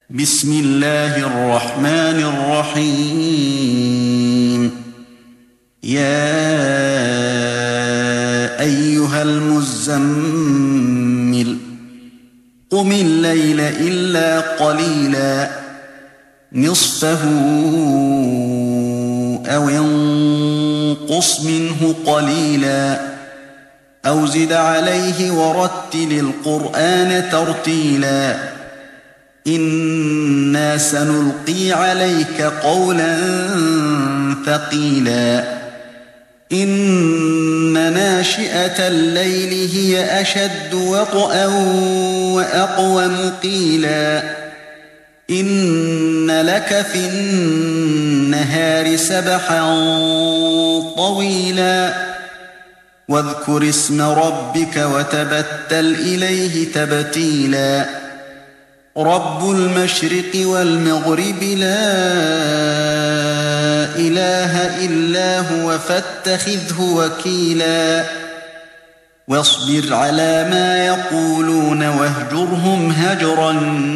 بسم الله الرحمن الرحيم يا أيها المزمل قم الليل إلا قليلا نصفه أو انقص منه قليلا أو زد عليه ورتل القرآن ترتيلا إنا سنلقي عليك قولا ثقيلا إن ناشئة الليل هي أشد وطئا وأقوم قيلا إن لك في النهار سبحا طويلا واذكر اسم ربك وتبتل إليه تبتيلا رب المشرق والمغرب لا إله إلا هو فاتخذه وكيلا واصبر على ما يقولون واهجرهم هجرا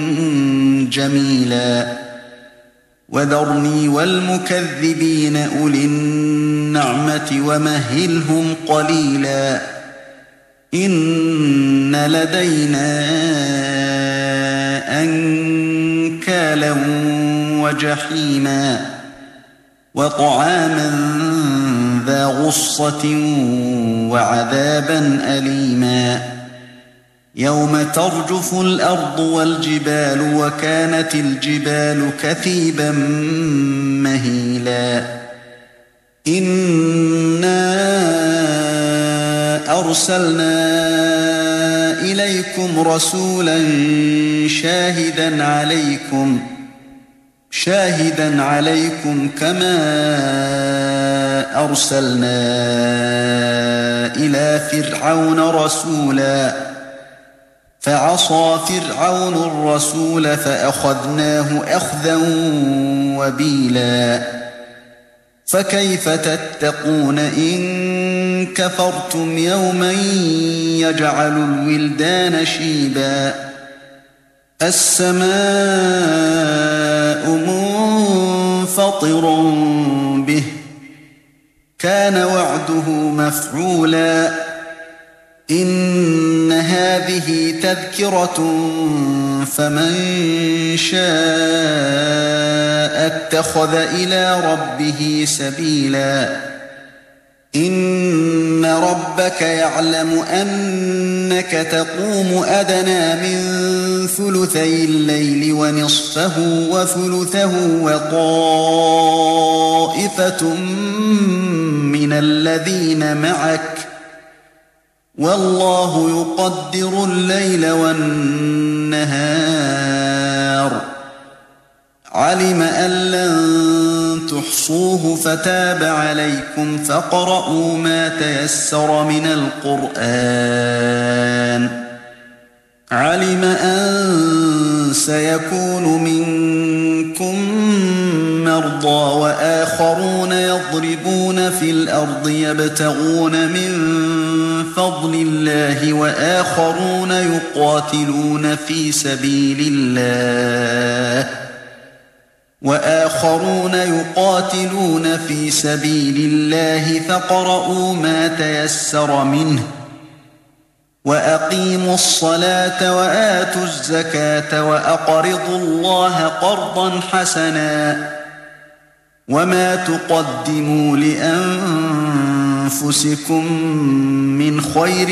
جميلا وذرني والمكذبين أولي النعمة ومهلهم قليلا إن لدينا أنكالا وجحيما وطعاما ذا غصة وعذابا أليما يوم ترجف الأرض والجبال وكانت الجبال كثيبا مهيلا إنا أرسلنا إليكم رسولا شاهدا عليكم كما أرسلنا إلى فرعون رسولا فعصى فرعون الرسول فأخذناه أخذا وبيلا فكيف تتقون إن كفرتم يوما يجعل الولدان شيبا السماء منفطر به كان وعده مفعولا إن هذه تذكرة فمن شاء اتخذ إلى ربه سبيلا إن ربك يعلم أنك تقوم أدنى من ثلثي الليل ونصفه وثلثه وطائفة من الذين معك والله يقدر الليل والنهار علم أن لن تحصوه فتاب عليكم فاقرؤوا ما تيسر من القرآن علم أن سيكون منكم مرضى وآخرون يضربون في الأرض يبتغون من فضل الله وآخرون يقاتلون في سبيل الله فاقرؤوا ما تيسر منه وأقيموا الصلاة وآتوا الزكاة وأقرضوا الله قرضا حسنا وما تقدموا لأنفسكم من خير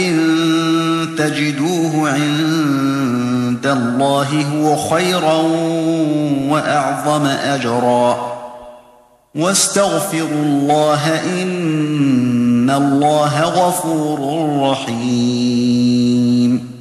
تجدوه عند الله هو خيرا وأعظم أجرا واستغفروا الله إن الله غفور رحيم